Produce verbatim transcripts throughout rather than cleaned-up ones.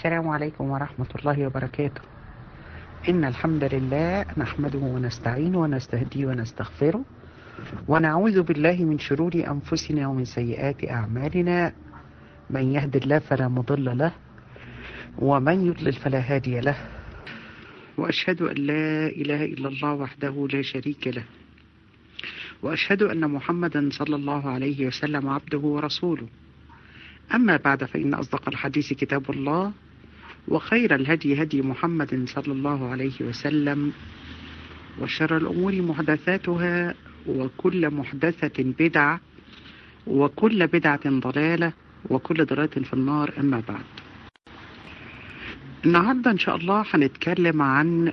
السلام عليكم ورحمة الله وبركاته. إن الحمد لله نحمده ونستعينه ونستهديه ونستغفره ونعوذ بالله من شرور أنفسنا ومن سيئات أعمالنا. من يهد الله فلا مضل له ومن يضلل فلا هادي له، وأشهد أن لا إله إلا الله وحده لا شريك له، وأشهد أن محمدا صلى الله عليه وسلم عبده ورسوله. أما بعد، فإن أصدق الحديث كتاب الله، وخير الهدي هدي محمد صلى الله عليه وسلم، وشر الأمور محدثاتها، وكل محدثة بدعة، وكل بدعة ضلالة، وكل ضلالة في النار. أما بعد، النهاردة إن شاء الله هنتكلم عن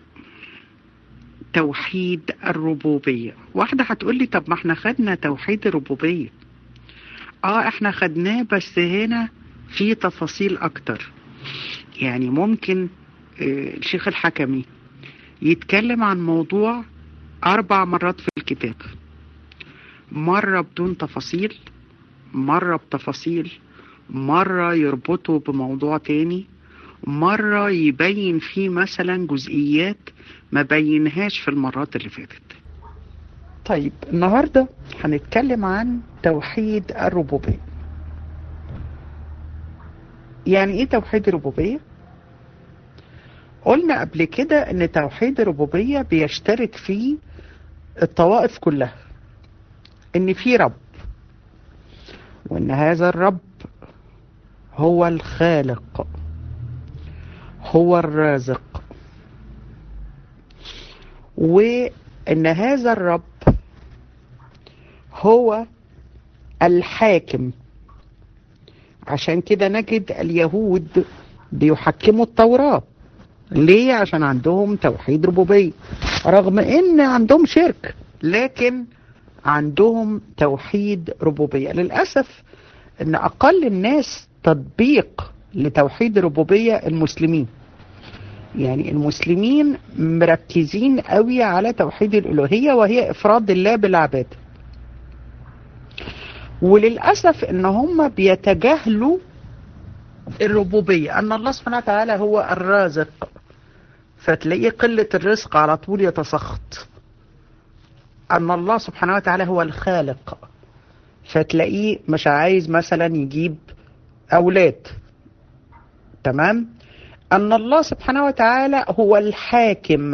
توحيد الربوبية. واحدة هتقول لي طب ما احنا خدنا توحيد الربوبية. اه احنا خدناه، بس هنا في تفاصيل اكتر. يعني ممكن آه الشيخ الحكمي يتكلم عن موضوع اربع مرات في الكتاب، مرة بدون تفاصيل، مرة بتفاصيل، مرة يربطه بموضوع تاني، مرة يبين فيه مثلا جزئيات ما بينهاش في المرات اللي فاتت. طيب النهاردة هنتكلم عن توحيد الربوبية. يعني ايه توحيد الربوبية؟ قلنا قبل كده ان توحيد الربوبية بيشترك فيه الطوائف كلها، ان في رب، وان هذا الرب هو الخالق، هو الرازق، وان هذا الرب هو الحاكم. عشان كده نجد اليهود بيحكموا التوراة. ليه؟ عشان عندهم توحيد ربوبية، رغم ان عندهم شرك، لكن عندهم توحيد ربوبية. للأسف ان اقل الناس تطبيق لتوحيد الربوبية المسلمين. يعني المسلمين مركزين قوي على توحيد الالوهية، وهي افراد الله بالعبادة. وللأسف ان هم بيتجاهلوا الربوبية، ان الله سبحانه وتعالى هو الرازق، فتلاقيه قلة الرزق على طول يتسخط. ان الله سبحانه وتعالى هو الخالق، فتلاقيه مش عايز مثلا يجيب اولاد. تمام. ان الله سبحانه وتعالى هو الحاكم،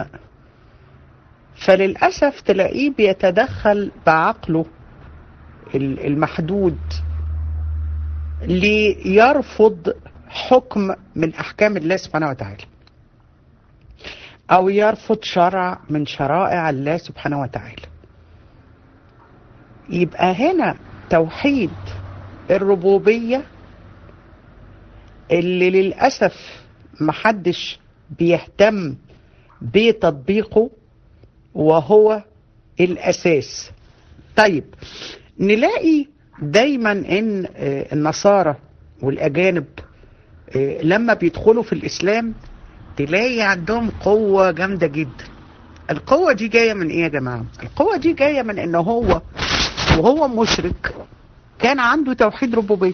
فللأسف تلاقيه بيتدخل بعقله المحدود ليرفض حكم من احكام الله سبحانه وتعالى، او يرفض شرع من شرائع الله سبحانه وتعالى. يبقى هنا توحيد الربوبية اللي للأسف محدش بيهتم بتطبيقه، وهو الأساس. طيب نلاقي دايما ان النصارى والاجانب لما بيدخلوا في الاسلام تلاقي عندهم قوة جامدة جدا. القوة دي جاية من ايه يا جماعة؟ القوة دي جاية من انه هو وهو مشرك كان عنده توحيد ربوبية،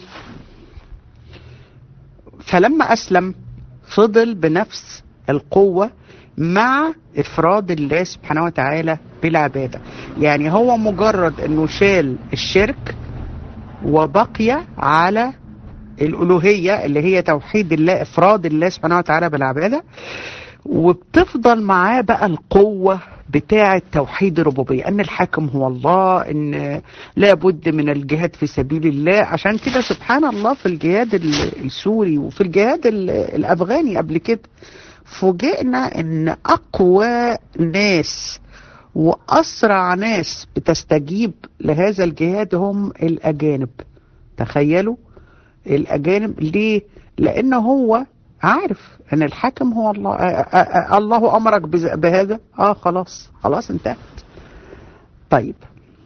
فلما اسلم فضل بنفس القوة مع افراد الله سبحانه وتعالى بالعبادة. يعني هو مجرد انه شال الشرك وبقي على الالوهية اللي هي توحيد الله، افراد الله سبحانه وتعالى بالعبادة، وبتفضل معاه بقى القوة بتاعة توحيد الربوبية، ان الحاكم هو الله، ان لابد من الجهاد في سبيل الله. عشان كده سبحان الله في الجهاد السوري وفي الجهاد الافغاني قبل كده فوجئنا ان اقوى ناس واسرع ناس بتستجيب لهذا الجهاد هم الاجانب. تخيلوا الاجانب. ليه؟ لان هو عارف ان الحاكم هو الله. آآ آآ الله امرك بهذا، اه خلاص خلاص انتهت. طيب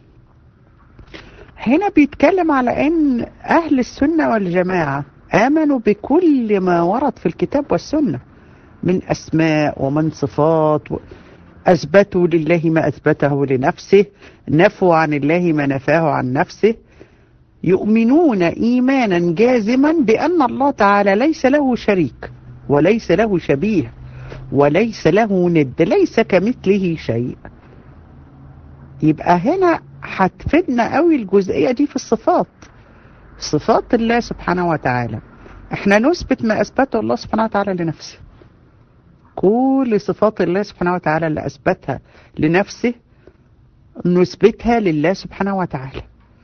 هنا بيتكلم على ان اهل السنة والجماعة امنوا بكل ما ورد في الكتاب والسنة من اسماء ومن صفات، و... اثبتوا لله ما اثبته لنفسه، نفوا عن الله ما نفاه عن نفسه. يؤمنون ايمانا جازما بان الله تعالى ليس له شريك وليس له شبيه وليس له ند، ليس كمثله شيء. يبقى هنا هتفيدنا قوي الجزئية دي في الصفات، صفات الله سبحانه وتعالى. احنا نثبت ما اثبته الله سبحانه وتعالى لنفسه، كل صفات الله سبحانه وتعالى اللي اثبتها لنفسه نثبتها لله سبحانه وتعالى،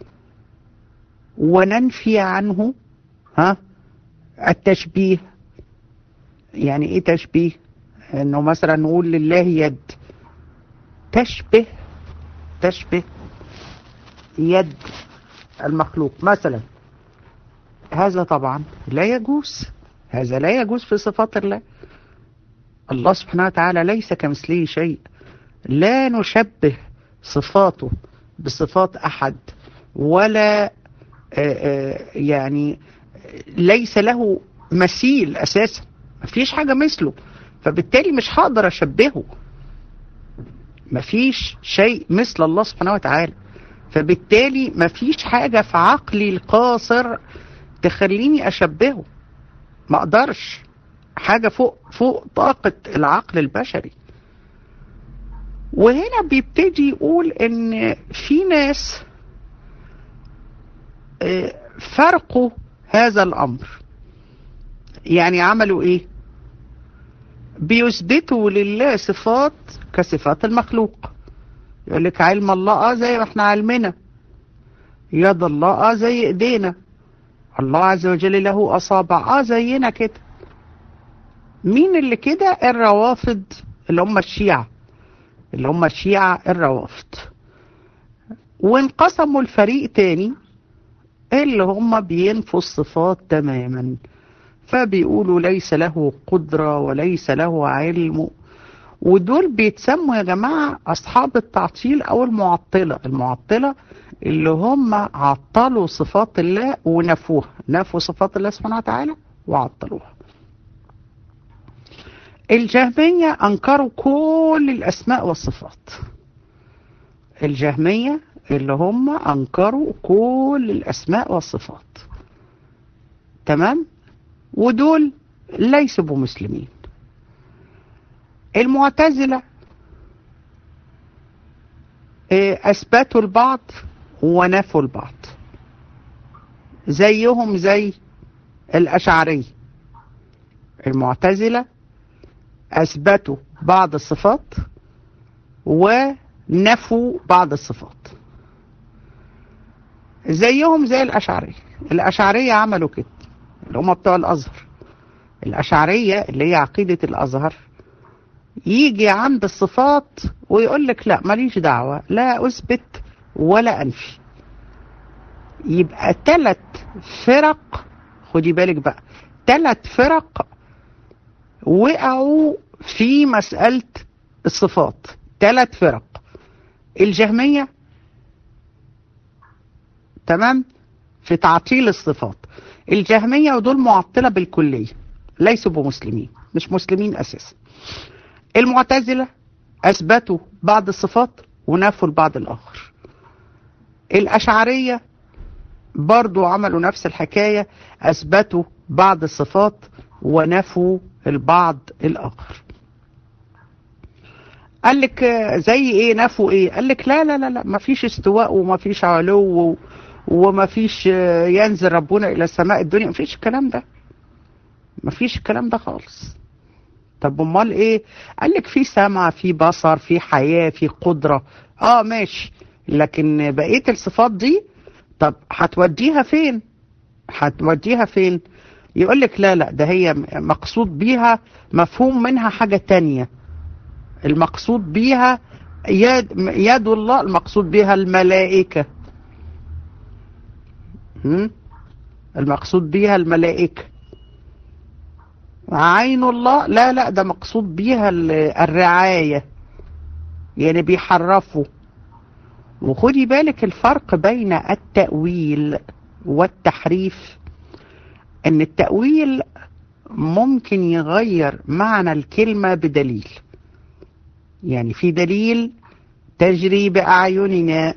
وننفي عنه ها التشبيه. يعني ايه تشبيه؟ انه مثلا نقول لله يد، تشبه تشبه يد المخلوق مثلا، هذا طبعا لا يجوز، هذا لا يجوز في صفات الله. الله سبحانه وتعالى ليس كمثله شيء، لا نشبه صفاته بصفات أحد، ولا يعني ليس له مثيل أساسا، مفيش حاجة مثله، فبالتالي مش هقدر أشبهه، مفيش شيء مثل الله سبحانه وتعالى، فبالتالي مفيش حاجة في عقلي القاصر تخليني أشبهه، ما أقدرش، حاجة فوق فوق طاقة العقل البشري. وهنا بيبتدي يقول إن في ناس فرقوا هذا الأمر، يعني عملوا إيه؟ بيثبتوا لله صفات كصفات المخلوق، يقول لك علم الله اه زي ما احنا علمنا، يد الله اه زي ايدينا، الله عز وجل له اصابع اه زينا كده. مين اللي كده؟ الروافض، اللي هم الشيعة، اللي هم الشيعة الروافض. وانقسموا الفريق تاني اللي هم بينفوا الصفات تماما، فبيقولوا ليس له قدرة وليس له علم، ودول بيتسموا يا جماعة أصحاب التعطيل أو المعطلة. المعطلة اللي هم عطلوا صفات الله ونفوها، نفوا صفات الله سبحانه وتعالى وعطلوها. الجهمية أنكروا كل الأسماء والصفات، الجهمية اللي هم أنكروا كل الأسماء والصفات، تمام؟ ودول ليسوا بمسلمين. المعتزلة أثبتوا البعض ونفوا البعض، زيهم زي الأشعرية. المعتزلة أثبتوا بعض الصفات ونفوا بعض الصفات، زيهم زي الأشعرية. الأشعرية عملوا كده، اللي هم بتوع الأزهر. الأشعرية اللي هي عقيدة الأزهر يجي عند الصفات ويقول لك لا ماليش دعوة، لا أثبت ولا أنفي. يبقى ثلاث فرق، خدي بالك بقى، ثلاث فرق وقعوا في مسألة الصفات. ثلاث فرق: الجهمية، تمام، في تعطيل الصفات. الجهمية ودول معطلة بالكلية، ليسوا بمسلمين، مش مسلمين أساسا. المعتزلة أثبتوا بعض الصفات ونفوا البعض الآخر. الأشعرية برضو عملوا نفس الحكاية، أثبتوا بعض الصفات ونفوا البعض الآخر. قال لك زي ايه نفوا ايه؟ قال لك لا لا لا لا، ما فيش استواء وما فيش علو وما فيش ينزل ربنا الى السماء الدنيا، ما فيش الكلام ده، ما فيش الكلام ده خالص. طب امال ايه؟ قال لك في سمع، في بصر، في حياة، في قدرة، اه ماشي، لكن بقية الصفات دي طب هتوديها فين؟ هتوديها فين؟ يقول لك لا لا، ده هي مقصود بيها، مفهوم منها حاجة تانية. المقصود بيها يد, يد الله، المقصود بيها الملائكة، المقصود بيها الملائكة. عين الله، لا لا، ده مقصود بيها الرعاية، يعني بيحرفوا. وخدي بالك الفرق بين التأويل والتحريف، ان التأويل ممكن يغير معنى الكلمة بدليل، يعني في دليل تجري بأعيننا،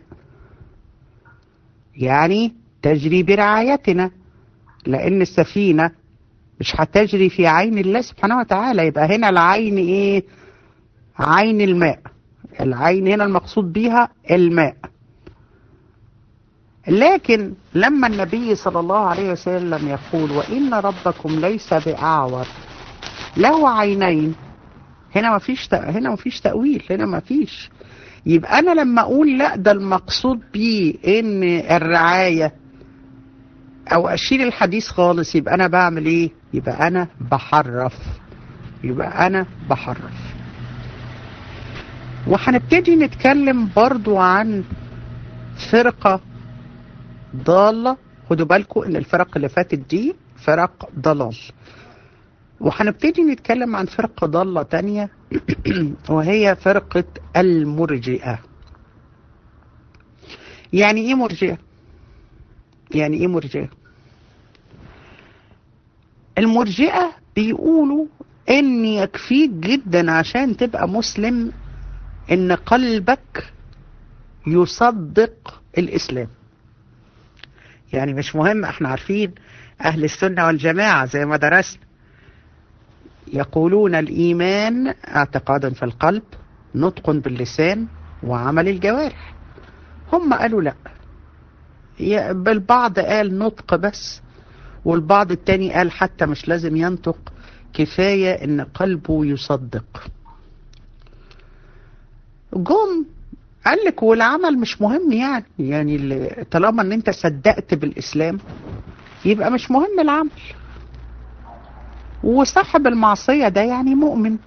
يعني تجري برعايتنا، لأن السفينة مش هتجري في عين الله سبحانه وتعالى. يبقى هنا العين ايه؟ عين الماء. العين هنا المقصود بيها الماء. لكن لما النبي صلى الله عليه وسلم يقول وإن ربكم ليس بأعور له عينين، هنا ما فيش هنا ما فيش تأويل، هنا ما فيش. يبقى أنا لما أقول لا ده المقصود بيه إن الرعاية أو أشيل الحديث خالص، يبقى أنا بعمل إيه؟ يبقى أنا بحرف، يبقى أنا بحرف. وهنبتدي نتكلم برضو عن فرقة ضالة. خدوا بالكم ان الفرق اللي فاتت دي فرق ضلال، وهنبتدي نتكلم عن فرقة ضالة تانية وهي فرقة المرجئة. يعني ايه مرجئة؟ يعني ايه مرجئة؟ المرجئة بيقولوا ان يكفيك جدا عشان تبقى مسلم ان قلبك يصدق الاسلام. يعني مش مهم، احنا عارفين اهل السنة والجماعة زي ما درسنا يقولون الايمان اعتقاد في القلب، نطق باللسان، وعمل الجوارح. هم قالوا لا، بالبعض قال نطق بس، والبعض التاني قال حتى مش لازم ينطق، كفاية ان قلبه يصدق. جم قال لك والعمل مش مهم، يعني يعني طالما ان انت صدقت بالاسلام يبقى مش مهم العمل. وصاحب المعصية ده يعني مؤمن،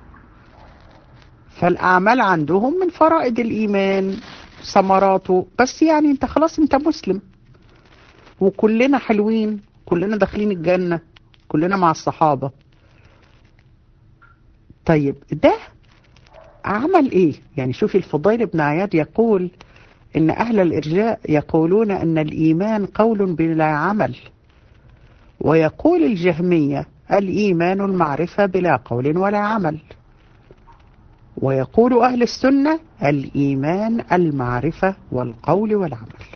فالاعمال عندهم من فرائض الايمان ثمراته، بس يعني انت خلاص انت مسلم، وكلنا حلوين، كلنا داخلين الجنة، كلنا مع الصحابة. طيب ده عمل ايه؟ يعني شوفي الفضيل بن عياض يقول ان اهل الارجاء يقولون ان الايمان قول بلا عمل، ويقول الجهمية الايمان المعرفة بلا قول ولا عمل، ويقول اهل السنة الايمان المعرفة والقول والعمل.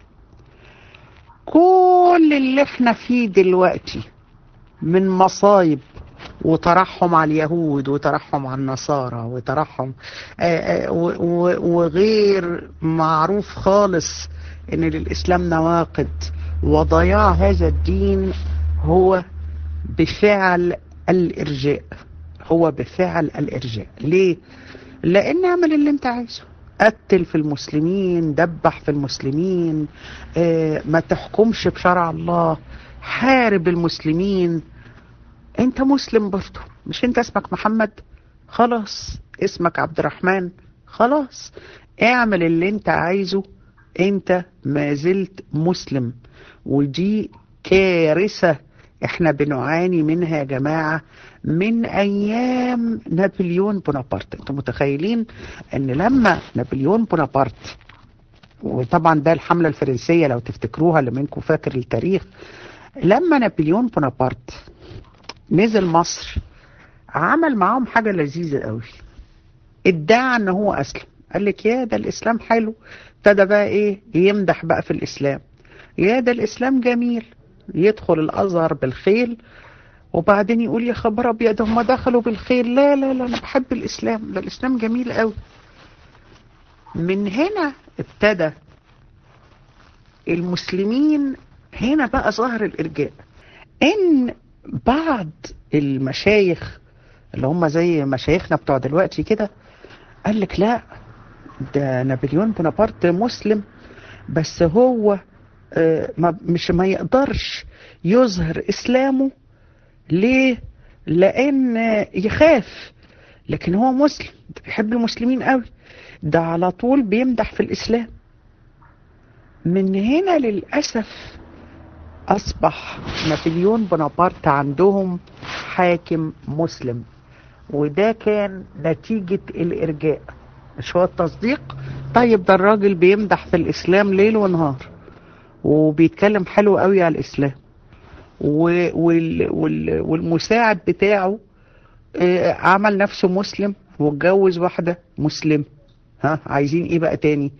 كل اللي احنا فيه دلوقتي من مصايب وترحم على اليهود وترحم على النصارى وترحم آآ آآ وغير معروف خالص ان للإسلام نواقض، وضياع هذا الدين هو بفعل الإرجاء، هو بفعل الإرجاء. ليه؟ لأن اعمل اللي انت عايزه، قتل في المسلمين، دبح في المسلمين، ما تحكمش بشرع الله، حارب المسلمين. انت مسلم برضه، مش انت اسمك محمد؟ خلاص اسمك عبد الرحمن، خلاص اعمل اللي انت عايزه، انت ما زلت مسلم. ودي كارثة احنا بنعاني منها يا جماعة من ايام نابليون بونابرت. انتم متخيلين ان لما نابليون بونابرت، وطبعا ده الحملة الفرنسية لو تفتكروها اللي منكم فاكر التاريخ، لما نابليون بونابرت نزل مصر عمل معاهم حاجة لذيذة قوي، ادعى ان هو اسلم. قال لك يا ده الاسلام حلو، ابتدى بقى ايه يمدح بقى في الاسلام، يا ده الاسلام جميل، يدخل الازهر بالخيل وبعدين يقول يا خبر ابيض هم دخلوا بالخيل، لا لا لا انا بحب الاسلام، ده الاسلام جميل قوي. من هنا ابتدى المسلمين، هنا بقى ظهر الارجاء، ان بعض المشايخ اللي هم زي مشايخنا بتوع دلوقتي كده قال لك لا ده نابليون بونابرت مسلم، بس هو آه ما مش ما يقدرش يظهر اسلامه. ليه؟ لان يخاف، لكن هو مسلم، ده بيحب المسلمين قوي، ده على طول بيمدح في الاسلام. من هنا للاسف اصبح نابليون بونابرت عندهم حاكم مسلم، وده كان نتيجة الارجاء، مش هو التصديق. طيب ده الراجل بيمدح في الاسلام ليل ونهار وبيتكلم حلو قوي على الاسلام، وال وال والمساعد بتاعه عمل نفسه مسلم واتجوز واحدة مسلم، ها عايزين ايه بقى تاني؟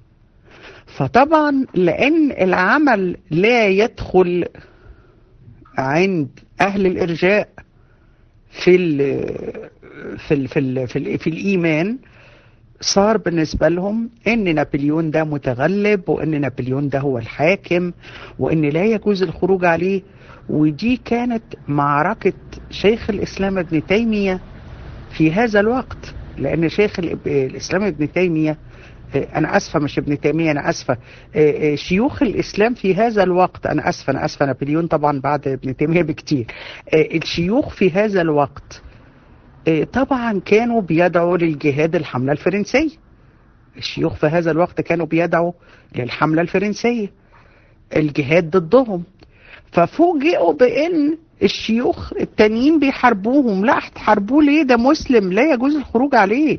فطبعا لان العمل لا يدخل عند اهل الارجاء في ال في ال في ال في, ال في الايمان، صار بالنسبة لهم ان نابليون ده متغلب، وان نابليون ده هو الحاكم، وان لا يجوز الخروج عليه. ودي كانت معركة شيخ الاسلام ابن تيمية في هذا الوقت، لان شيخ الاسلام ابن تيمية، انا اسفة مش ابن تيمية، انا اسفة، شيوخ الاسلام في هذا الوقت، انا اسفة انا اسفة نابليون طبعا بعد ابن تيمية بكتير، الشيوخ في هذا الوقت طبعا كانوا بيدعوا للجهاد الحملة الفرنسية. الشيوخ في هذا الوقت كانوا بيدعوا للحملة الفرنسية، الجهاد ضدهم. ففوجئوا بان الشيوخ التانيين بيحاربوهم. لا، هتحاربوه ليه؟ ده مسلم لا يجوز الخروج عليه.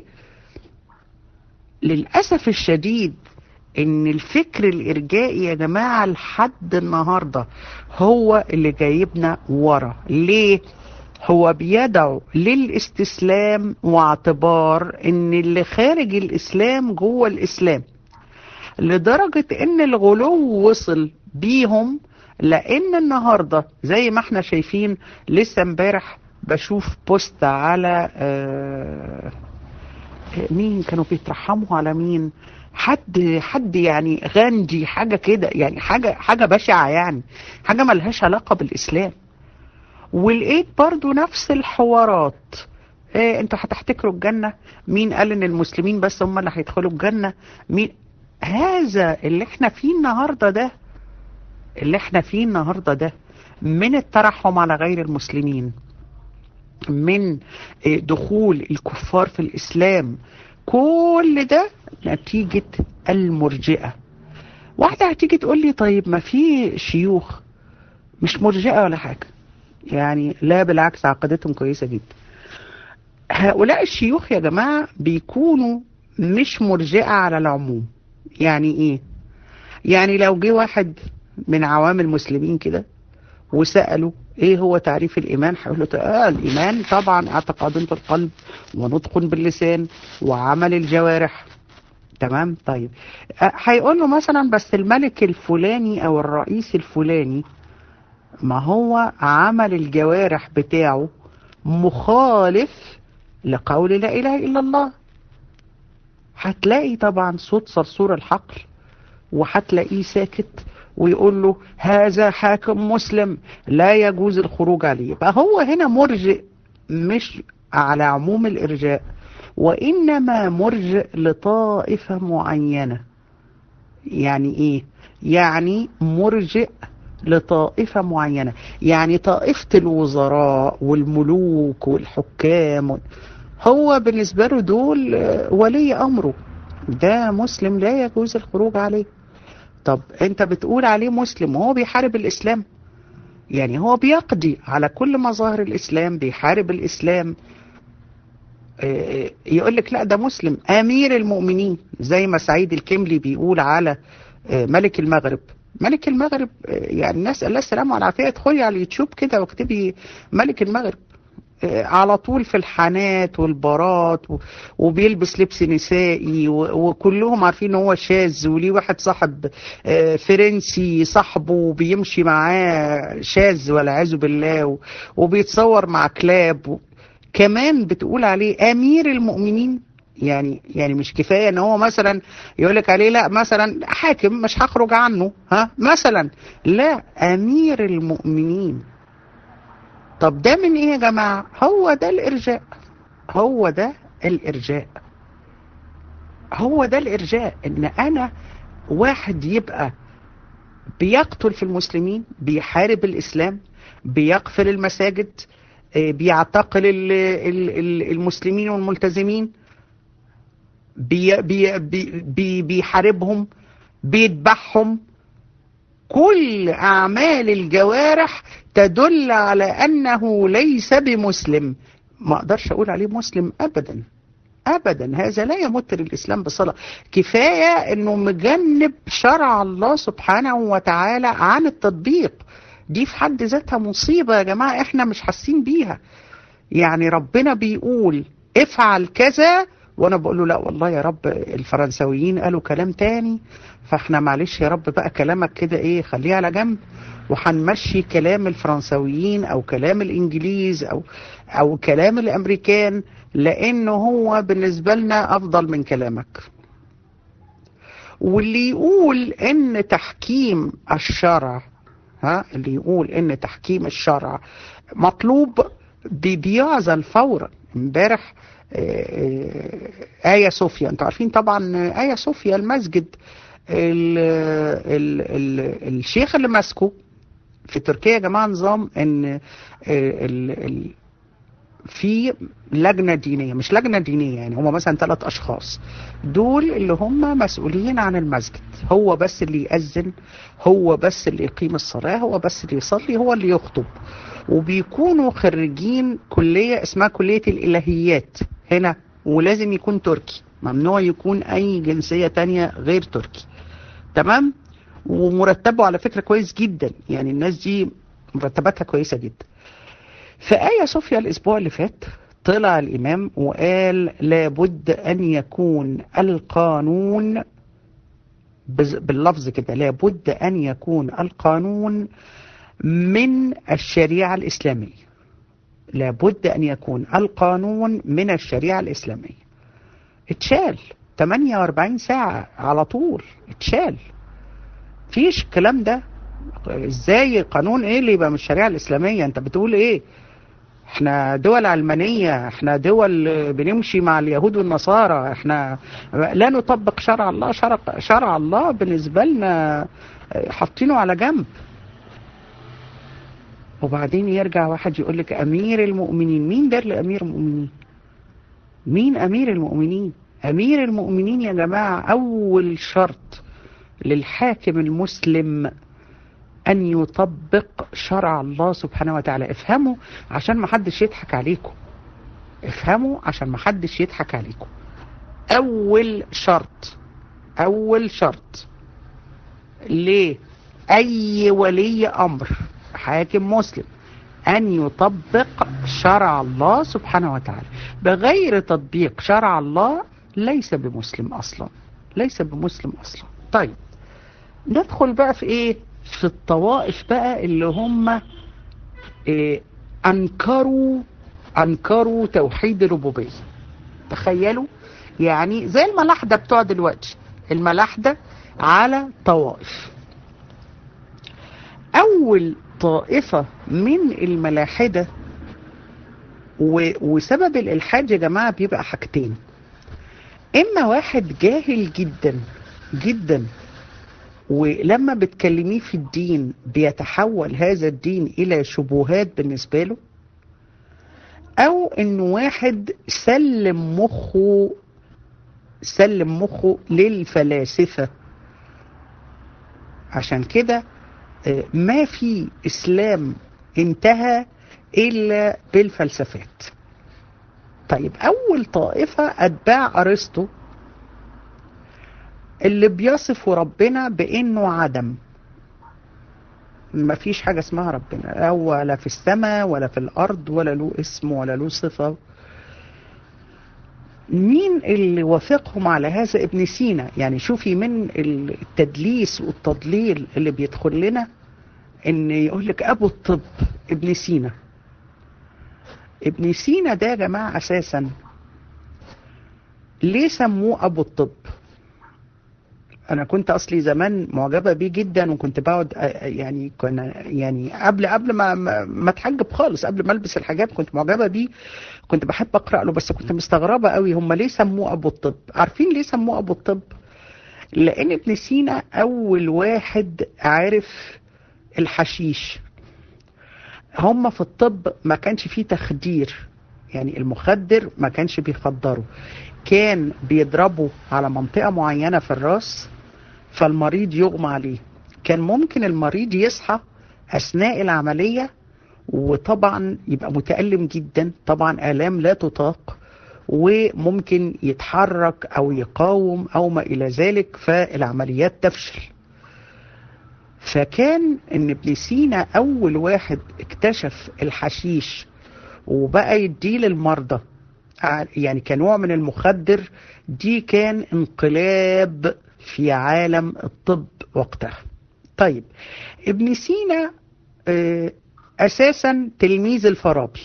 للأسف الشديد ان الفكر الارجائي يا جماعة لحد النهاردة هو اللي جايبنا ورا. ليه؟ هو بيدعو للاستسلام واعتبار ان اللي خارج الاسلام جوه الاسلام، لدرجة ان الغلو وصل بيهم. لان النهاردة زي ما احنا شايفين، لسه امبارح بشوف بوست على آه مين كانوا بيترحموا على مين، حد حد يعني غاندي حاجة كده، يعني حاجة حاجة بشعة، يعني حاجة ملهاش علاقة بالاسلام. ولقيت برضو نفس الحوارات. إيه انتوا هتحتكروا الجنة؟ مين قال ان المسلمين بس هم اللي هيدخلوا الجنة؟ مين هذا اللي احنا فيه النهاردة ده؟ اللي احنا فيه النهاردة ده من الترحم على غير المسلمين، من إيه دخول الكفار في الاسلام، كل ده نتيجة المرجئة. واحدة هتيجي تقول لي طيب ما في شيوخ مش مرجئة ولا حاجة، يعني لا بالعكس عقيدتهم كويسة جدا. هؤلاء الشيوخ يا جماعة بيكونوا مش مرجئة على العموم. يعني ايه؟ يعني لو جه واحد من عوام المسلمين كده وسألوا ايه هو تعريف الايمان، هيقول له آه الايمان طبعا اعتقاد بالقلب ونطق باللسان وعمل الجوارح. تمام؟ طيب هيقول له مثلا بس الملك الفلاني او الرئيس الفلاني، ما هو عمل الجوارح بتاعه مخالف لقول لا إله إلا الله. هتلاقي طبعا صوت صرصور الحقل، وهتلاقيه ساكت ويقول له هذا حاكم مسلم لا يجوز الخروج عليه. يبقى هو هنا مرجئ مش على عموم الإرجاء، وإنما مرجئ لطائفة معينة. يعني إيه؟ يعني مرجئ لطائفة معينة، يعني طائفة الوزراء والملوك والحكام، هو بالنسبة له دول ولي أمره، ده مسلم لا يجوز الخروج عليه. طب انت بتقول عليه مسلم وهو بيحارب الإسلام، يعني هو بيقضي على كل مظاهر الإسلام، بيحارب الإسلام، يقول لك لا ده مسلم أمير المؤمنين، زي ما سعيد الكملي بيقول على ملك المغرب. ملك المغرب يعني نسأل الله السلامة والعافية، ادخلي على اليوتيوب كده واكتبي ملك المغرب، على طول في الحانات والبارات، وبيلبس لبس نسائي، وكلهم عارفين ان هو شاذ، وليه واحد صاحب فرنسي صاحبه بيمشي معاه شاذ والعياذ بالله، وبيتصور مع كلاب، كمان بتقول عليه امير المؤمنين. يعني يعني مش كفايه ان هو مثلا يقولك عليه لا مثلا حاكم مش هخرج عنه ها مثلا، لا امير المؤمنين. طب ده من ايه يا جماعه؟ هو ده الارجاء، هو ده الارجاء، هو ده الارجاء. ان انا واحد يبقى بيقتل في المسلمين، بيحارب الاسلام، بيقفل المساجد، بيعتقل المسلمين والملتزمين، بي بي بي بيحاربهم، بيذبحهم، كل أعمال الجوارح تدل على أنه ليس بمسلم. ما أقدرش أقول عليه مسلم أبدا أبدا، هذا لا يمت للإسلام بصلة. كفاية أنه مجنب شرع الله سبحانه وتعالى عن التطبيق، دي في حد ذاتها مصيبة يا جماعة احنا مش حاسين بيها. يعني ربنا بيقول افعل كذا، وانا بقول له لا والله يا رب الفرنساويين قالوا كلام تاني، فاحنا معلش يا رب بقى كلامك كده ايه خليه على جنب، وهنمشي كلام الفرنساويين او كلام الانجليز او او كلام الامريكان، لانه هو بالنسبة لنا افضل من كلامك. واللي يقول ان تحكيم الشرع، ها اللي يقول ان تحكيم الشرع مطلوب بيعزل فورا. امبارح آية صوفيا، انتوا عارفين طبعا آية صوفيا المسجد، ال ال ال الشيخ اللي ماسكه في تركيا يا جماعة نظام ان ال ال في لجنة دينية، مش لجنة دينية يعني، هم مثلا ثلاث أشخاص دول اللي هم مسؤولين عن المسجد، هو بس اللي يأذن، هو بس اللي يقيم الصلاة، هو بس اللي يصلي، هو اللي يخطب. وبيكونوا خريجين كلية اسمها كلية الإلهيات هنا، ولازم يكون تركي، ممنوع يكون أي جنسية تانية غير تركي. تمام. ومرتبه على فكرة كويس جدا، يعني الناس دي مرتباتها كويسة جدا. في آية صوفيا الأسبوع اللي فات طلع الإمام وقال لابد أن يكون القانون باللفظ كده، لابد أن يكون القانون من الشريعة الإسلامية، لابد أن يكون القانون من الشريعة الإسلامية. اتشال ثمانية وأربعين ساعة على طول، اتشال. فيش الكلام ده. ازاي قانون ايه اللي يبقى من الشريعة الإسلامية؟ انت بتقول ايه؟ احنا دول علمانية، احنا دول بنمشي مع اليهود والنصارى، احنا لا نطبق شرع الله. شرع, شرع الله بالنسبة لنا حاطينه على جنب. وبعدين يرجع واحد يقول لك أمير المؤمنين. مين ده اللي أمير المؤمنين؟ مين أمير المؤمنين؟ أمير المؤمنين يا جماعة أول شرط للحاكم المسلم أن يطبق شرع الله سبحانه وتعالى. افهموا عشان ما حدش يضحك عليكم، افهموا عشان ما حدش يضحك عليكم. أول شرط، أول شرط لأي ولي أمر حاكم مسلم أن يطبق شرع الله سبحانه وتعالى. بغير تطبيق شرع الله ليس بمسلم أصلا، ليس بمسلم أصلا. طيب ندخل بقى في إيه؟ في الطوائف بقى اللي هم إيه؟ أنكروا أنكروا توحيد الربوبية. تخيلوا يعني زي الملاحدة بتوع دلوقتي، الملاحدة على طوائف. أول طائفة من الملاحدة، وسبب الإلحاد يا جماعة بيبقى حاجتين: إما واحد جاهل جدا جدا ولما بتكلميه في الدين بيتحول هذا الدين إلى شبهات بالنسبة له، أو إنه واحد سلم مخه سلم مخه للفلاسفة. عشان كده ما في إسلام انتهى إلا بالفلسفات. طيب أول طائفة أتباع أرسطو اللي بيصفوا ربنا بأنه عدم، ما فيش حاجة اسمها ربنا، ولا في السماء ولا في الأرض، ولا له اسم ولا له صفة. مين اللي وافقهم على هذا؟ ابن سينا. يعني شوفي من التدليس والتضليل اللي بيدخل لنا ان يقول لك ابو الطب ابن سينا. ابن سينا ده يا جماعة اساسا ليه سموه ابو الطب؟ انا كنت اصلي زمان معجبة بيه جدا، وكنت بقعد يعني كنا يعني قبل قبل ما ما اتحجب خالص، قبل ما البس الحجاب كنت معجبة بيه، كنت بحب اقرا له، بس كنت مستغربة قوي هم ليه سموه ابو الطب. عارفين ليه سموه ابو الطب؟ لان ابن سينا اول واحد عارف الحشيش. هم في الطب ما كانش فيه تخدير، يعني المخدر ما كانش بيخدره، كان بيضربه على منطقة معينة في الراس فالمريض يغمى عليه. كان ممكن المريض يصحى أثناء العملية وطبعا يبقى متألم جدا، طبعا آلام لا تطاق، وممكن يتحرك أو يقاوم أو ما إلى ذلك، فالعمليات تفشل. فكان ان ابن سينا اول واحد اكتشف الحشيش وبقى يديه للمرضى يعني كنوع من المخدر. دي كان انقلاب في عالم الطب وقتها. طيب ابن سينا آه، اساسا تلميذ الفارابي،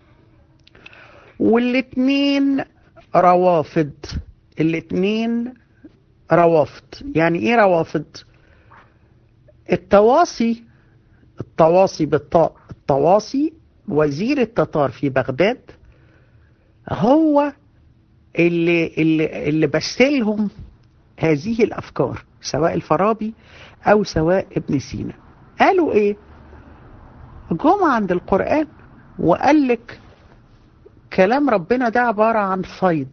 والاتنين روافض. الاتنين روافض. يعني ايه روافض؟ الطواسي، الطواسي بالطاء، الطواسي وزير التتار في بغداد هو اللي اللي اللي بثلهم هذه الافكار، سواء الفارابي او سواء ابن سينا. قالوا ايه؟ جم عند القرآن وقال لك كلام ربنا ده عبارة عن فيض.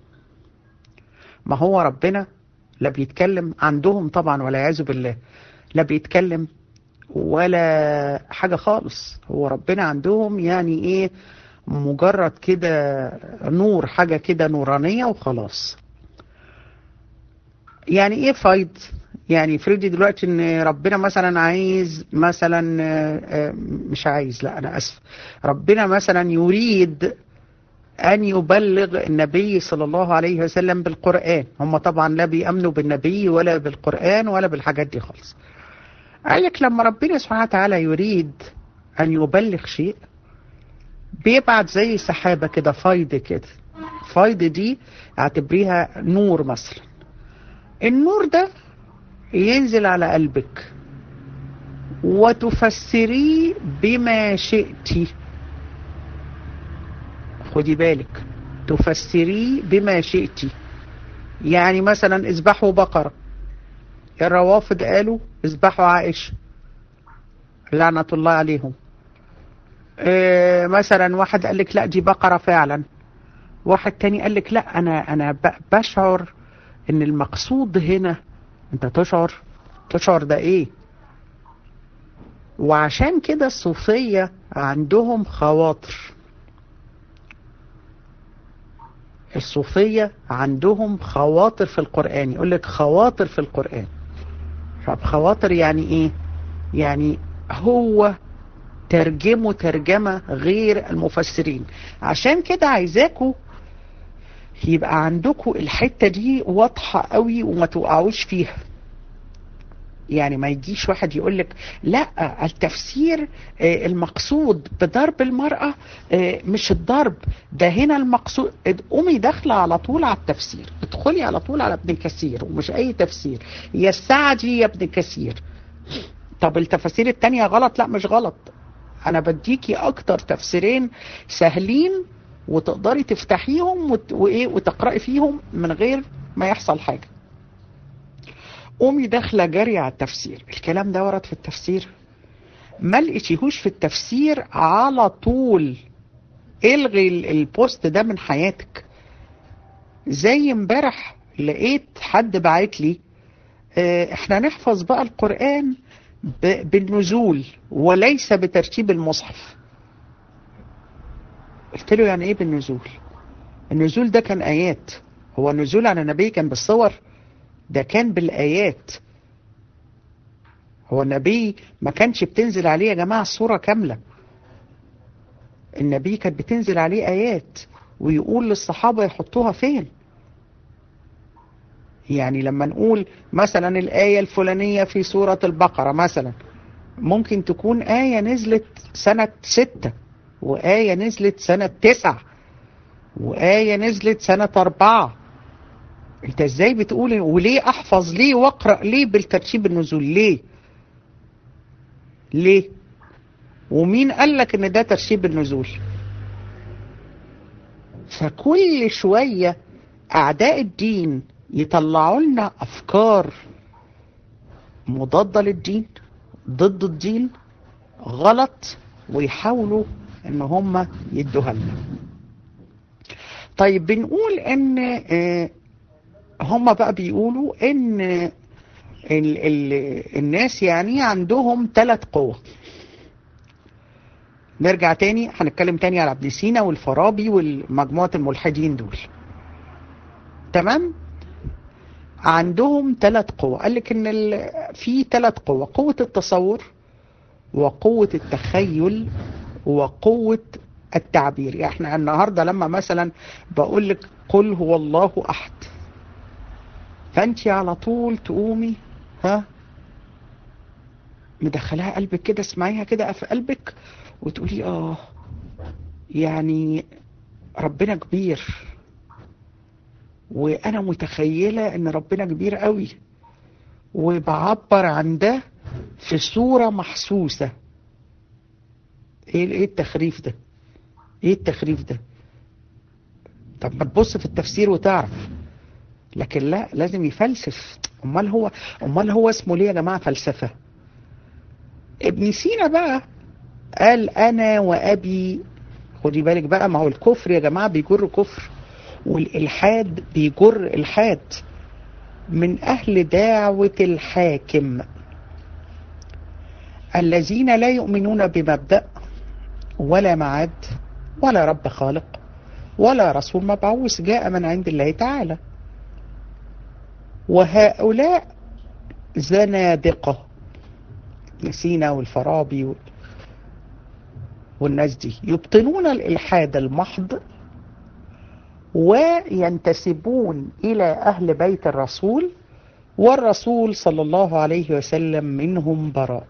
ما هو ربنا لا بيتكلم عندهم طبعا ولا يعوذ بالله، لا بيتكلم ولا حاجة خالص. هو ربنا عندهم يعني ايه؟ مجرد كده نور، حاجة كده نورانية وخلاص. يعني ايه فيض؟ يعني افرضي دلوقتي ان ربنا مثلا عايز مثلا آه، آه، مش عايز، لا انا اسف، ربنا مثلا يريد ان يبلغ النبي صلى الله عليه وسلم بالقرآن. هم طبعا لا بيأمنوا بالنبي ولا بالقرآن ولا بالحاجات دي خالص. قالك لما ربنا سبحانه وتعالى يريد ان يبلغ شيء بيبعت زي سحابة كده، فيض كده. فيض دي اعتبريها نور مثلا. النور ده ينزل على قلبك وتفسريه بما شئتي. خدي بالك، تفسريه بما شئتي. يعني مثلا اذبحوا بقرة، الروافض قالوا اذبحوا عائشة لعنة الله عليهم. اه مثلا واحد قال لك لا دي بقرة فعلا، واحد تاني قال لك لا انا انا بشعر ان المقصود هنا. انت تشعر؟ تشعر ده ايه؟ وعشان كده الصوفية عندهم خواطر. الصوفية عندهم خواطر في القرآن. يقول لك خواطر في القرآن. طب خواطر يعني ايه؟ يعني هو ترجموا ترجمة غير المفسرين. عشان كده عايزاكوا يبقى عندكوا الحتة دي واضحة قوي وما توقعوش فيها. يعني ما يجيش واحد يقول لك لا التفسير آه، المقصود بضرب المرأة آه، مش الضرب ده هنا المقصود. قومي داخله على طول على التفسير، ادخلي على طول على ابن كثير، ومش اي تفسير، يا السعدي يا ابن كثير. طب التفاسير التانية غلط؟ لا مش غلط. انا بديكي اكتر تفسيرين سهلين وتقدري تفتحيهم وت... وايه وتقرأي فيهم من غير ما يحصل حاجة. قومي داخله جري على التفسير. الكلام ده ورد في التفسير؟ ما لقيتيهوش في التفسير على طول الغي البوست ده من حياتك. زي امبارح لقيت حد بعت لي اه احنا نحفظ بقى القرآن بالنزول وليس بترتيب المصحف. قلت له يعني ايه بالنزول؟ النزول ده كان ايات. هو النزول على النبي كان بالصور؟ ده كان بالايات. هو النبي ما كانش بتنزل عليه يا جماعة الصورة كاملة. النبي كانت بتنزل عليه آيات ويقول للصحابة يحطوها فين. يعني لما نقول مثلا الآية الفلانية في سورة البقرة مثلا، ممكن تكون آية نزلت سنة ستة، وآية نزلت سنة تسعة، وآية نزلت سنة أربعة. انت ازاي بتقول وليه احفظ ليه واقرأ ليه بالترتيب النزول؟ ليه ليه ومين قال لك ان ده ترتيب النزول؟ فكل شوية اعداء الدين يطلعوا لنا افكار مضادة للدين، ضد الدين، غلط، ويحاولوا ان هم يدوها لنا. طيب بنقول ان اه هم بقى بيقولوا ان ال ال الناس يعني عندهم ثلاث قوى. نرجع تاني هنتكلم تاني على ابن سينا والفارابي والمجموعة الملحدين دول. تمام؟ عندهم ثلاث قوى. قال لك ان في ثلاث قوى: قوة التصور، وقوة التخيل، وقوة التعبير. يعني احنا النهاردة لما مثلا بقول لك قل هو الله احد، فانت على طول تقومي ها مدخلها قلبك كده، اسمعيها كده في قلبك وتقولي اه يعني ربنا كبير، وانا متخيلة ان ربنا كبير قوي، وبعبر عن ده في صورة محسوسة. ايه ايه التخريف ده؟ ايه التخريف ده؟ طب ما تبص في التفسير وتعرف. لكن لا، لازم يفلسف. امال هو امال هو اسمه ليه يا جماعة فلسفة؟ ابن سينا بقى قال انا وابي. خدي بالك بقى، ما هو الكفر يا جماعة بيجر كفر، والالحاد بيجر الحاد. من اهل دعوة الحاكم الذين لا يؤمنون بمبدأ ولا معاد ولا رب خالق ولا رسول مبعوث جاء من عند الله تعالى. وهؤلاء زنادقة، سينا والفارابي والناس دي يبطنون الإلحاد المحض، وينتسبون إلى أهل بيت الرسول، والرسول صلى الله عليه وسلم منهم براء.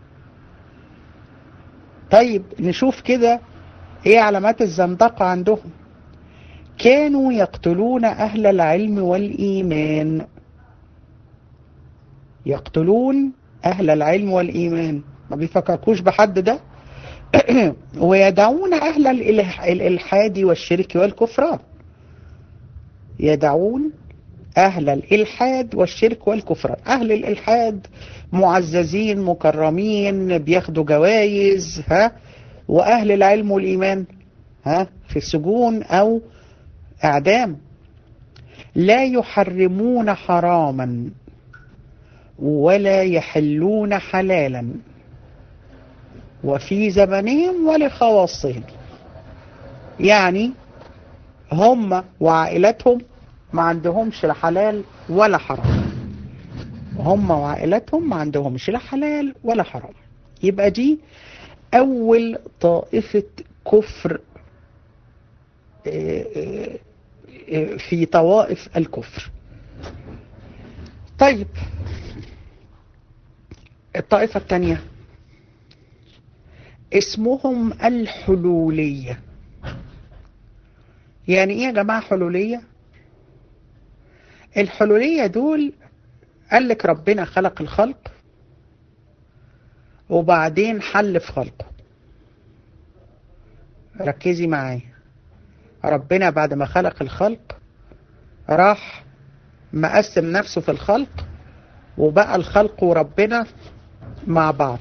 طيب نشوف كده ايه علامات الزندقة عندهم. كانوا يقتلون أهل العلم والإيمان. يقتلون أهل العلم والإيمان، ما بيفكركوش بحد ده. ويدعون أهل الإلحاد والشرك والكفران. يدعون أهل الإلحاد والشرك والكفران. أهل الإلحاد معززين مكرمين بياخدوا جوائز، ها، وأهل العلم والإيمان ها في السجون أو إعدام. لا يحرمون حراما ولا يحلون حلالا، وفي زمنهم ولخواصهم. يعني هم وعائلتهم ما عندهمش لا حلال ولا حرام. هم وعائلتهم ما عندهمش لا حلال ولا حرام. يبقى دي أول طائفة كفر في طوائف الكفر. طيب الطائفة الثانية اسمهم الحلولية. يعني ايه يا جماعة حلولية؟ الحلولية دول قال لك ربنا خلق الخلق وبعدين حل في خلقه. ركزي معايا، ربنا بعد ما خلق الخلق راح مقسم نفسه في الخلق، وبقى الخلق وربنا مع بعض.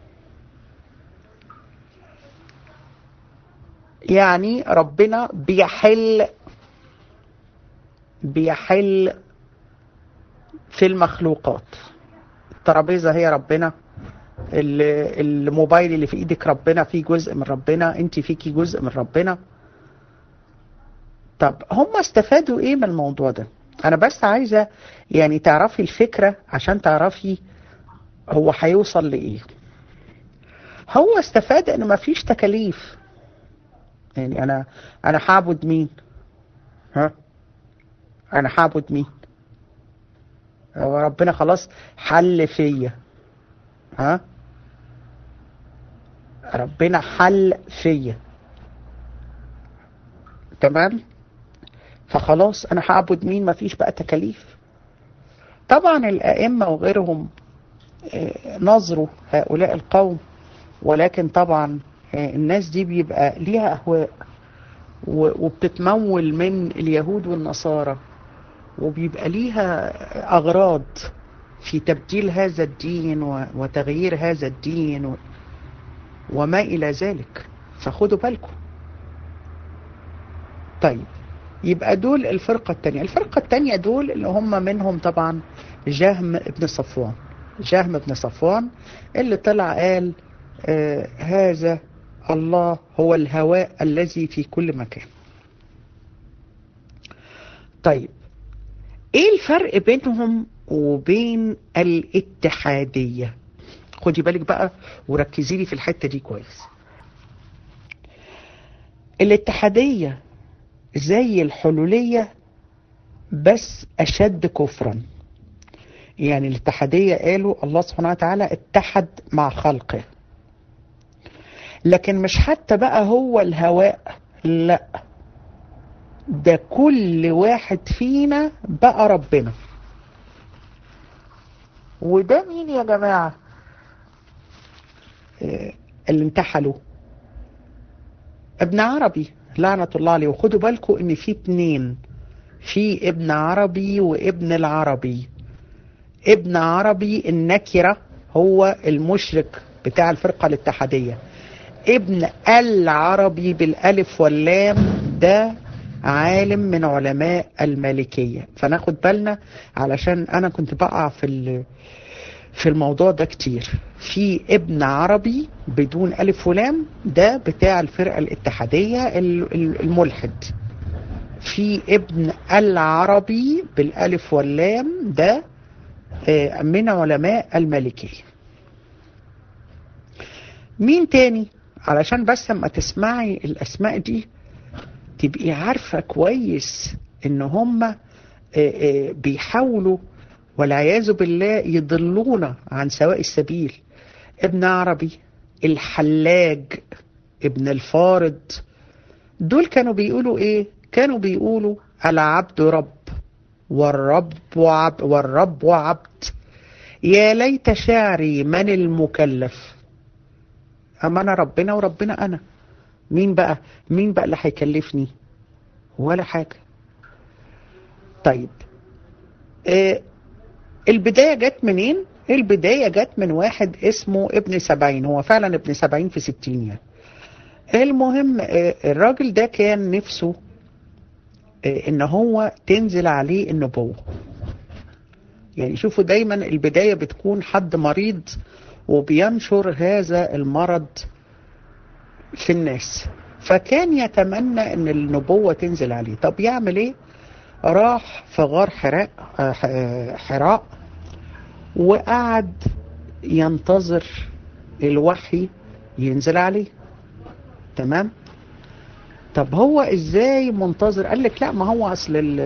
يعني ربنا بيحل بيحل في المخلوقات. الترابيزة هي ربنا، الموبايل اللي في ايدك ربنا فيه جزء من ربنا، انت فيكي جزء من ربنا. طب هم استفادوا ايه من الموضوع ده؟ انا بس عايزة يعني تعرفي الفكرة عشان تعرفي هو هيوصل لايه. هو استفاد ان مفيش تكاليف. يعني انا انا هعبد مين؟ ها انا هعبد مين؟ هو ربنا خلاص حل فيا. ها ربنا حل فيا، تمام؟ فخلاص انا هعبد مين؟ مفيش بقى تكاليف. طبعا الائمة وغيرهم نظروا هؤلاء القوم، ولكن طبعا الناس دي بيبقى ليها اهواء وبتتمول من اليهود والنصارى، وبيبقى ليها اغراض في تبديل هذا الدين وتغيير هذا الدين وما الى ذلك، فخدوا بالكم. طيب يبقى دول الفرقة التانية. الفرقة التانية دول اللي هم منهم طبعا جهم ابن صفوان. جهم ابن صفوان اللي طلع قال آه هذا الله هو الهواء الذي في كل مكان. طيب ايه الفرق بينهم وبين الاتحادية؟ خدي بالك بقى وركزي لي في الحتة دي كويس. الاتحادية زي الحلولية بس أشد كفرا. يعني الاتحادية قالوا الله سبحانه وتعالى اتحد مع خلقه، لكن مش حتى بقى هو الهواء، لا، ده كل واحد فينا بقى ربنا. وده مين يا جماعة آه، اللي انتحلوا؟ ابن عربي لعنة الله عليه. وخدوا بالكم ان في اتنين، في ابن عربي وابن العربي. ابن عربي النكرة هو المشرك بتاع الفرقة الاتحادية. ابن العربي بالالف واللام ده عالم من علماء المالكية. فناخد بالنا علشان انا كنت بقع في في الموضوع ده كتير. في ابن عربي بدون الف ولام ده بتاع الفرقة الاتحادية الملحد. في ابن العربي بالالف واللام ده من علماء المالكية. مين تاني؟ علشان بس لما تسمعي الاسماء دي تبقي عارفة كويس ان هم بيحاولوا والعياذ بالله يضلونا عن سواء السبيل. ابن عربي، الحلاج، ابن الفارض، دول كانوا بيقولوا ايه؟ كانوا بيقولوا العبد رب والرب وعبد والرب وعبد، يا ليت شعري من المكلف. اما انا ربنا وربنا انا، مين بقى مين بقى اللي هيكلفني؟ ولا حاجة. طيب آه البداية جت منين؟ البداية جت من واحد اسمه ابن سبعين. هو فعلا ابن سبعين في ستين يعني. المهم آه الراجل ده كان نفسه آه ان هو تنزل عليه النبوة. يعني شوفوا دايما البداية بتكون حد مريض وبينشر هذا المرض في الناس، فكان يتمنى ان النبوة تنزل عليه. طب يعمل ايه؟ راح في غار حراء حراء وقعد ينتظر الوحي ينزل عليه. تمام؟ طب هو ازاي منتظر؟ قال لك لا، ما هو اصل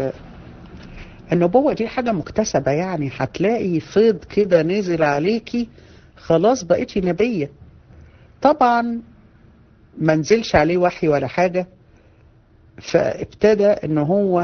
النبوة دي حاجة مكتسبة، يعني هتلاقي فيض كده نزل عليكي خلاص بقيتي نبية. طبعا ما نزلش عليه وحي ولا حاجة، فابتدى ان هو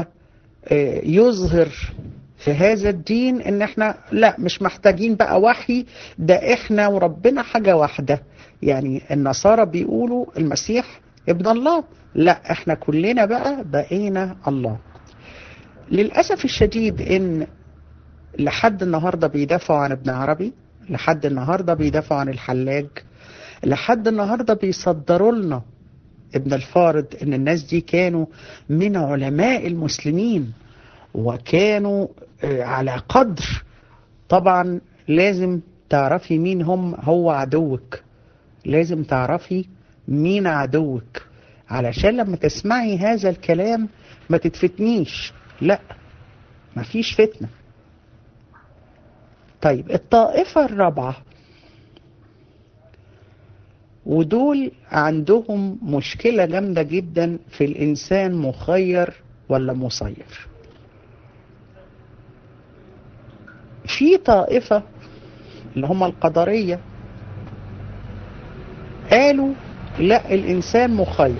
يظهر في هذا الدين ان احنا لا مش محتاجين بقى وحي، ده احنا وربنا حاجة واحدة. يعني النصارى بيقولوا المسيح ابن الله، لا احنا كلنا بقى بقينا الله. للأسف الشديد ان لحد النهاردة بيدافعوا عن ابن عربي، لحد النهاردة بيدافعوا عن الحلاج، لحد النهاردة بيصدروا لنا ابن الفارض ان الناس دي كانوا من علماء المسلمين وكانوا على قدر. طبعا لازم تعرفي مين هم هو عدوك، لازم تعرفي مين عدوك علشان لما تسمعي هذا الكلام ما تتفتنيش. لا، ما فيش فتنة. طيب الطائفة الرابعة، ودول عندهم مشكلة جامدة جدا في الإنسان مخير ولا مسير. في طائفة اللي هم القدرية قالوا لا، الإنسان مخير.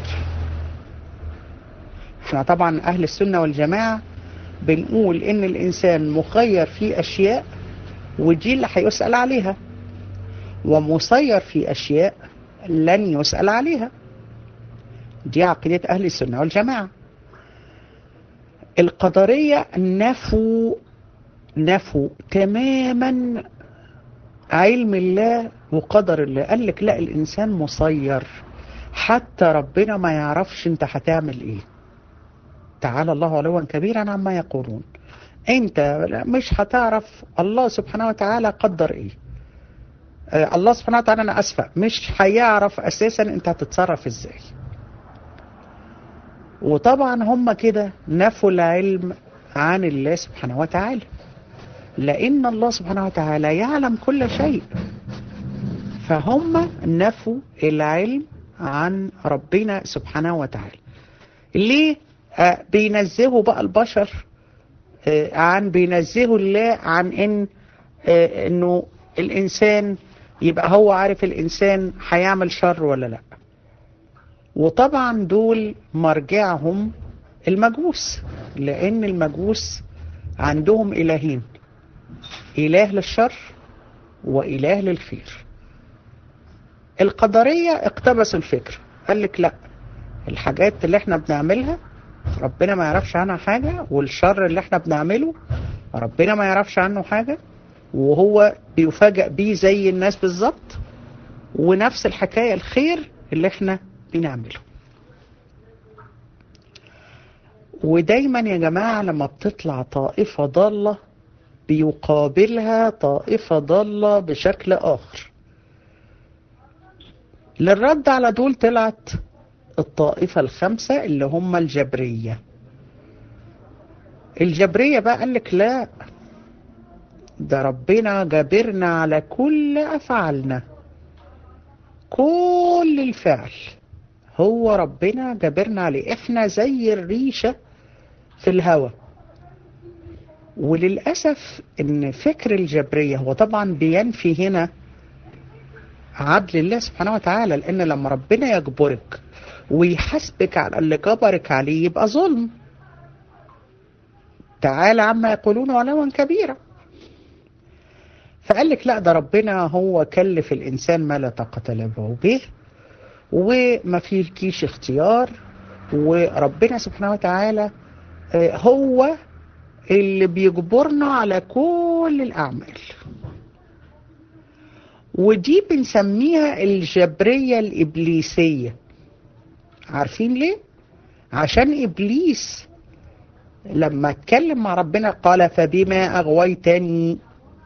احنا طبعا أهل السنة والجماعة بنقول إن الإنسان مخير في أشياء ودي اللي هيسأل عليها، ومسير في أشياء لن يسأل عليها. دي عقيدة أهل السنة والجماعة. القدرية نفوا نفوا تماما علم الله وقدر الله. قال لك لا، الإنسان مسير، حتى ربنا ما يعرفش انت هتعمل ايه. تعالى الله علوا كبيرا عما يقولون. انت مش هتعرف الله سبحانه وتعالى قدر ايه. آه الله سبحانه وتعالى، انا اسفة، مش هيعرف اساسا انت هتتصرف ازاي. وطبعا هم كده نفوا العلم عن الله سبحانه وتعالى، لأن الله سبحانه وتعالى يعلم كل شيء. فهم نفوا العلم عن ربنا سبحانه وتعالى. ليه؟ آه بينزهوا بقى البشر آه عن بينزهوا الله عن ان آه انه الانسان يبقى هو عارف الانسان هيعمل شر ولا لا. وطبعا دول مرجعهم المجوس، لان المجوس عندهم الهين، اله للشر واله للخير. القدرية اقتبسوا الفكر، قال لك لا، الحاجات اللي احنا بنعملها ربنا ما يعرفش عنها حاجة، والشر اللي احنا بنعمله ربنا ما يعرفش عنه حاجة، وهو بيفاجأ بيه زي الناس بالظبط. ونفس الحكاية الخير اللي احنا بنعمله. ودايما يا جماعة لما بتطلع طائفة ضالة بيقابلها طائفة ضالة بشكل آخر. للرد على دول طلعت الطائفة الخمسة اللي هم الجبرية. الجبرية بقى قالك لا، ده ربنا جابرنا على كل أفعالنا، كل الفعل هو ربنا جابرنا عليه، احنا زي الريشة في الهواء. وللأسف ان فكر الجبرية هو طبعا بينفي هنا عدل الله سبحانه وتعالى، لان لما ربنا يجبرك ويحاسبك على اللي جبرك عليه يبقى ظلم. تعالى عما يقولون علوا كبيرا. فقال لك لا، ده ربنا هو كلف الإنسان ما لا طاقة له به، وما فيكيش اختيار، وربنا سبحانه وتعالى هو اللي بيجبرنا على كل الأعمال. ودي بنسميها الجبرية الإبليسية. عارفين ليه؟ عشان إبليس لما اتكلم مع ربنا قال فبما أغويتني،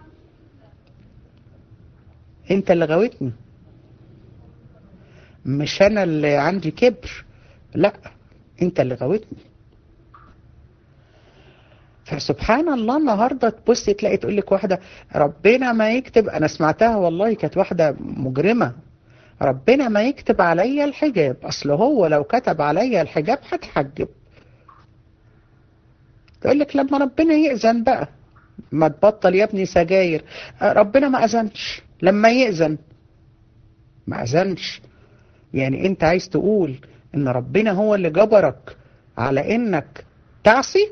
انت اللي غويتني، مش انا اللي عندي كبر، لا انت اللي غويتني. فسبحان الله النهارده تبص تلاقي تقول لك واحده ربنا ما يكتب، انا سمعتها والله كانت واحده مجرمه، ربنا ما يكتب عليا الحجاب، اصل هو لو كتب عليا الحجاب هتحجب. تقول لك لما ربنا يأذن بقى ما تبطل يا ابني سجاير. ربنا ما أذنش، لما يأذن ما أذنش. يعني انت عايز تقول ان ربنا هو اللي جبرك على انك تعصي؟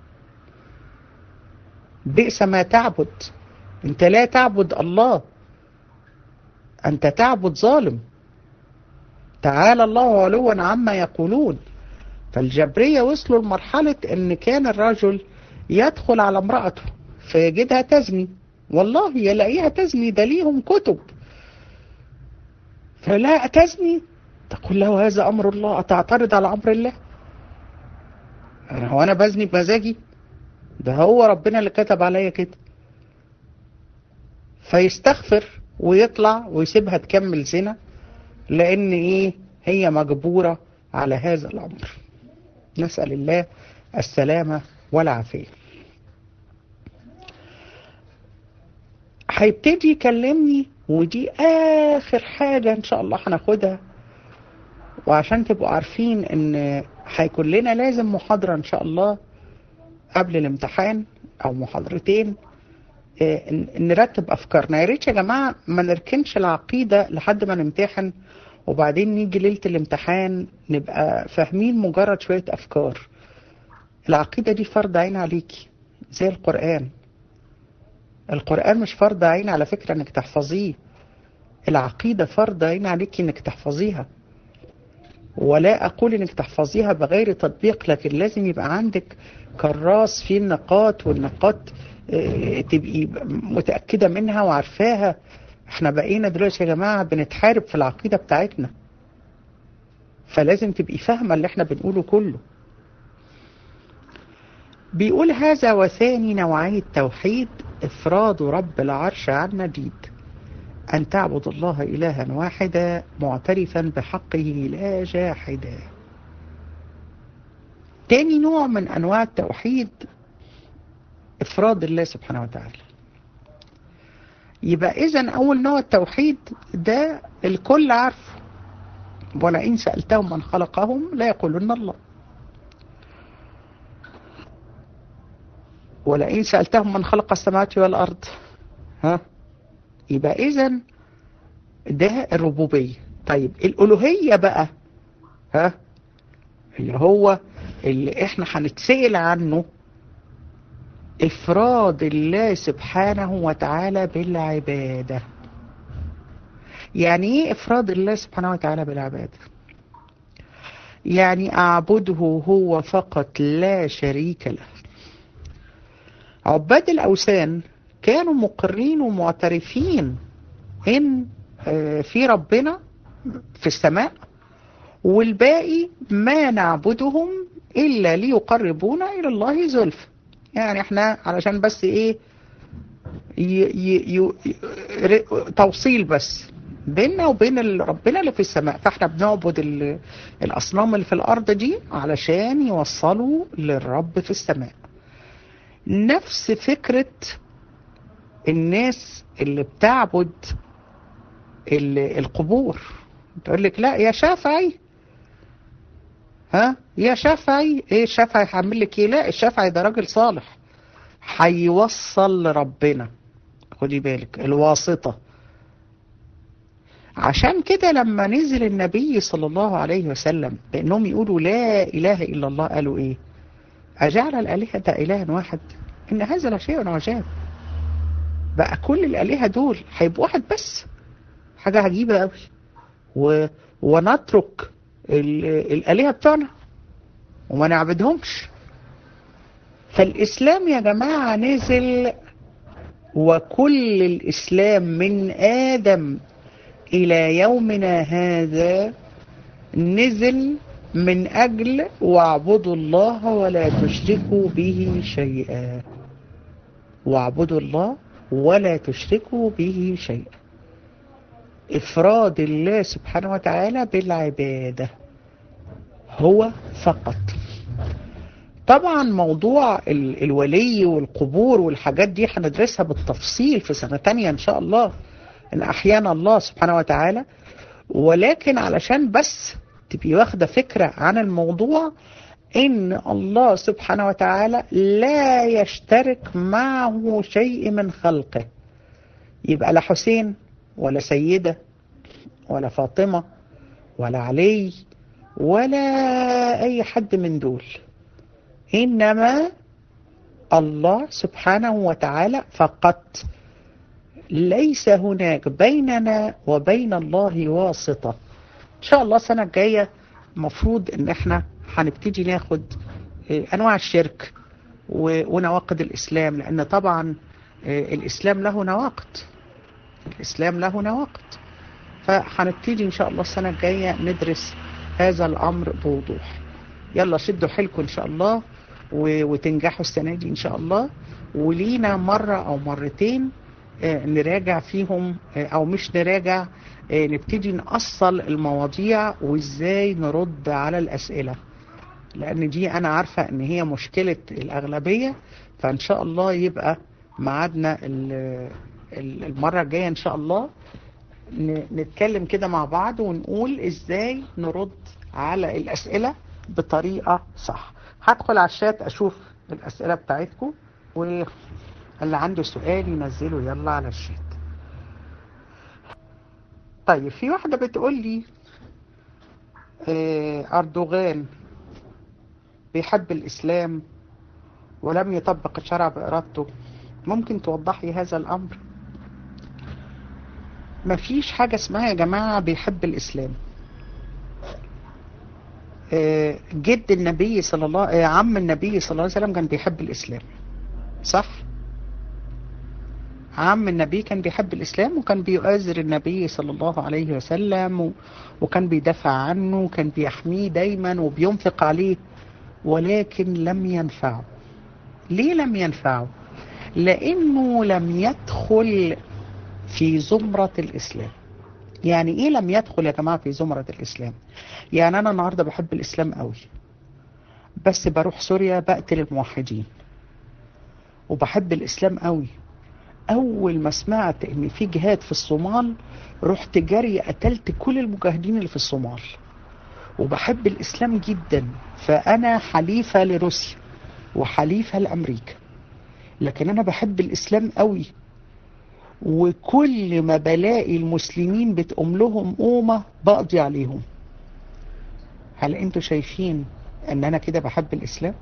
بئس ما تعبد، انت لا تعبد الله، انت تعبد ظالم. تعالى الله علوا عما يقولون. فالجبرية وصلوا لمرحلة ان كان الرجل يدخل على امرأته فيجدها تزني، والله يلاقيها تزني، ده ليهم كتب. فلا تزني، تقول له هذا امر الله، اتعترض على امر الله؟ انا هو انا بزني بمزاجي؟ ده هو ربنا اللي كتب عليا كده. فيستغفر ويطلع ويسيبها تكمل زنا، لان ايه؟ هي مجبورة على هذا الامر. نسأل الله السلامة والعافية. هيبتدي يكلمني، ودي اخر حاجة ان شاء الله هناخدها، وعشان تبقوا عارفين ان هيكون لنا لازم محاضرة ان شاء الله قبل الامتحان او محاضرتين نرتب افكارنا. يا ريت يا جماعة ما نركنش العقيدة لحد ما نمتحن وبعدين نيجي ليلة الامتحان نبقى فاهمين مجرد شوية افكار. العقيدة دي فرض عين عليكي زي القرآن. القرآن مش فرض عين على فكرة انك تحفظيه، العقيدة فرض عين عليكي انك تحفظيها. ولا اقول انك تحفظيها بغير تطبيق، لكن لازم يبقى عندك كراس فيه النقاط، والنقاط اه تبقي متأكدة منها وعارفاها. احنا بقينا دلوقتي يا جماعة بنتحارب في العقيدة بتاعتنا، فلازم تبقي فاهمة اللي احنا بنقوله كله. بيقول هذا وثاني نوعي التوحيد افراد رب العرش عن نديد، أن تعبد الله إلها واحدا معترفا بحقه لا جاحدا. تاني نوع من أنواع التوحيد إفراد الله سبحانه وتعالى. يبقى إذن أول نوع التوحيد ده الكل عارفه، ولئن سألتهم من خلقهم لا يقولون الله، ولئن سألتهم من خلق السماوات والأرض ها، يبقى اذا ده الربوبية. طيب الألوهية بقى، ها، اللي هو اللي احنا هنتسأل عنه، إفراد الله سبحانه وتعالى بالعبادة. يعني ايه إفراد الله سبحانه وتعالى بالعبادة؟ يعني أعبده هو فقط لا شريك له. عباد الأوثان كانوا مقرين ومعترفين إن في ربنا في السماء، والباقي ما نعبدهم إلا ليقربونا إلى الله زلفى. يعني احنا علشان بس ايه ي ي ي توصيل بس بيننا وبين ربنا اللي في السماء، فاحنا بنعبد الأصنام اللي في الأرض دي علشان يوصلوا للرب في السماء. نفس فكرة الناس اللي بتعبد القبور، تقول لك لا يا شافعي، ها يا شافعي، ايه الشافعي هيعمل لك ايه؟ لا، الشافعي ده راجل صالح هيوصل لربنا. خدي بالك الواسطة. عشان كده لما نزل النبي صلى الله عليه وسلم بأنهم يقولوا لا إله إلا الله، قالوا إيه؟ أجعل الآلهة إلها واحد إن هذا لشيء عجاب. بقى كل الآلهة دول هيبقوا واحد بس؟ حاجة عجيبة قوي. و... ونترك ال... الآلهة بتوعنا وما نعبدهمش. فالإسلام يا جماعة نزل، وكل الإسلام من آدم إلى يومنا هذا نزل من أجل واعبدوا الله ولا تشركوا به شيئا. واعبدوا الله ولا تشركوا به شيئا. إفراد الله سبحانه وتعالى بالعبادة هو فقط. طبعا موضوع الولي والقبور والحاجات دي هندرسها بالتفصيل في سنة تانية إن شاء الله إن أحيانا الله سبحانه وتعالى. ولكن علشان بس تبقي واخدة فكرة عن الموضوع، إن الله سبحانه وتعالى لا يشترك معه شيء من خلقه. يبقى لا حسين ولا سيدة ولا فاطمة ولا علي ولا أي حد من دول، إنما الله سبحانه وتعالى فقط. ليس هناك بيننا وبين الله واسطة. إن شاء الله السنة الجاية مفروض إن إحنا هنبتدي ناخد أنواع الشرك ونواقض الإسلام، لأن طبعا الإسلام له نواقض. الإسلام له نواقض. فهنبتدي إن شاء الله السنة الجاية ندرس هذا الأمر بوضوح. يلا شدوا حيلكم إن شاء الله وتنجحوا السنة دي إن شاء الله. ولينا مرة أو مرتين نراجع فيهم، أو مش نراجع، نبتدي نأصل المواضيع وإزاي نرد على الأسئلة، لأن دي أنا عارفة إن هي مشكلة الأغلبية. فإن شاء الله يبقى معادنا المرة الجاية إن شاء الله نتكلم كده مع بعض ونقول إزاي نرد على الأسئلة بطريقة صح. هدخل على الشات أشوف الأسئلة بتاعتكم، واللي عنده سؤال ينزله يلا على الشات. طيب في واحدة بتقول لي أردوغان بيحب الإسلام ولم يطبق الشرع بإرادته، ممكن توضحي هذا الأمر؟ مفيش حاجة اسمها يا جماعة بيحب الإسلام. جد النبي صلى الله عم النبي صلى الله عليه وسلم كان بيحب الإسلام، صح؟ عم النبي كان بيحب الإسلام وكان بيؤازر النبي صلى الله عليه وسلم وكان بيدافع عنه وكان بيحميه دايما وبينفق عليه، ولكن لم ينفعه. ليه لم ينفعه؟ لأنه لم يدخل في زمرة الإسلام. يعني إيه لم يدخل يا جماعة في زمرة الإسلام؟ يعني أنا النهاردة بحب الإسلام قوي، بس بروح سوريا بقتل الموحدين، وبحب الإسلام قوي. أول ما سمعت إن في جهاد في الصومال رحت جري قتلت كل المجاهدين اللي في الصومال، وبحب الإسلام جدا. فأنا حليفة لروسيا وحليفة لأمريكا، لكن أنا بحب الإسلام قوي. وكل ما بلاقي المسلمين بتقوم لهم قومة بقضي عليهم. هل انتوا شايفين ان انا كده بحب الاسلام؟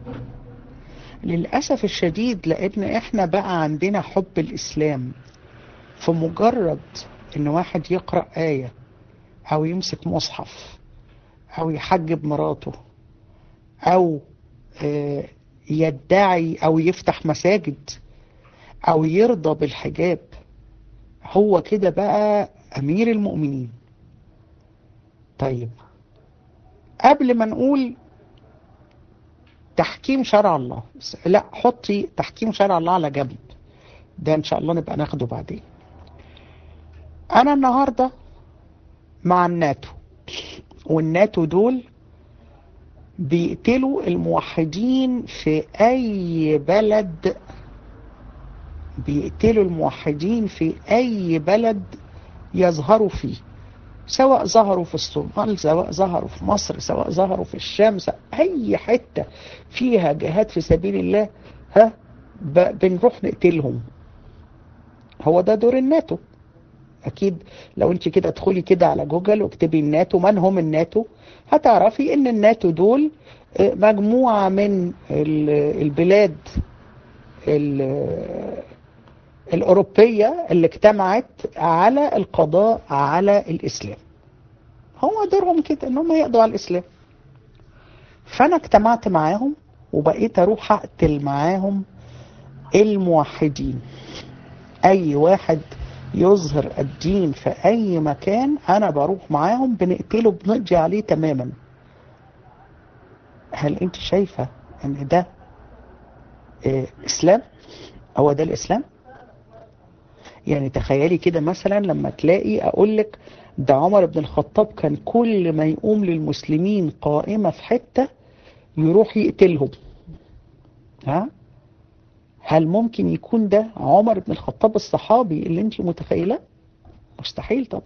للأسف الشديد، لان احنا بقى عندنا حب الاسلام، فمجرد ان واحد يقرأ آية او يمسك مصحف او يحجب مراته او آه، يدعي او يفتح مساجد او يرضى بالحجاب، هو كده بقى امير المؤمنين. طيب، قبل ما نقول تحكيم شرع الله، لا، حطي تحكيم شرع الله على جنب، ده ان شاء الله نبقى ناخده بعدين. انا النهاردة مع الناتو، والناتو دول بيقتلوا الموحدين في اي بلد، بيقتلوا الموحدين في اي بلد يظهروا فيه، سواء ظهروا في الصومال، سواء ظهروا في مصر، سواء ظهروا في الشام، اي حتة فيها جهاد في سبيل الله، ها، بنروح نقتلهم. هو ده دور الناتو. اكيد لو انت كده ادخلي كده على جوجل واكتبي الناتو، من هم الناتو، هتعرفي ان الناتو دول مجموعة من البلاد الأوروبية اللي اجتمعت على القضاء على الإسلام. هو دورهم كده ان هم يقضوا على الإسلام. فأنا اجتمعت معاهم وبقيت أروح أقتل معاهم الموحدين. أي واحد يظهر الدين في أي مكان أنا بروح معاهم بنقتله، بنقضي عليه تماما. هل أنت شايفة أن ده إيه إسلام؟ هو ده الإسلام؟ يعني تخيلي كده مثلا لما تلاقي أقولك ده عمر بن الخطاب كان كل ما يقوم للمسلمين قائمة في حتة يروح يقتلهم. ها؟ هل ممكن يكون ده عمر بن الخطاب الصحابي اللي انت متخيلة؟ مستحيل طبعا.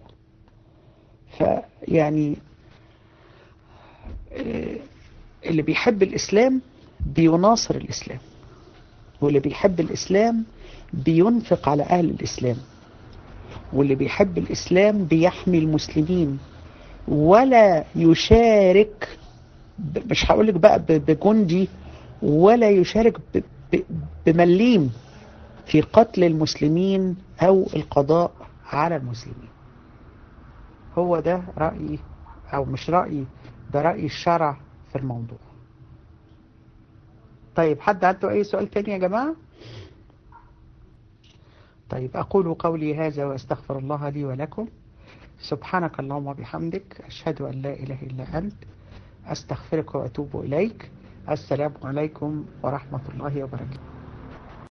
فيعني اللي بيحب الإسلام بيناصر الإسلام، واللي بيحب الإسلام بينفق على أهل الإسلام، واللي بيحب الإسلام بيحمي المسلمين ولا يشارك، مش هقولك بقى بجندي، ولا يشارك بمليم في قتل المسلمين أو القضاء على المسلمين. هو ده رأيي، أو مش رأيي، ده رأي الشرع في الموضوع. طيب، حد عنده أي سؤال تاني يا جماعة؟ طيب، أقول قولي هذا وأستغفر الله لي ولكم. سبحانك اللهم وبحمدك، أشهد أن لا إله إلا أنت، أستغفرك وأتوب إليك. السلام عليكم ورحمة الله وبركاته.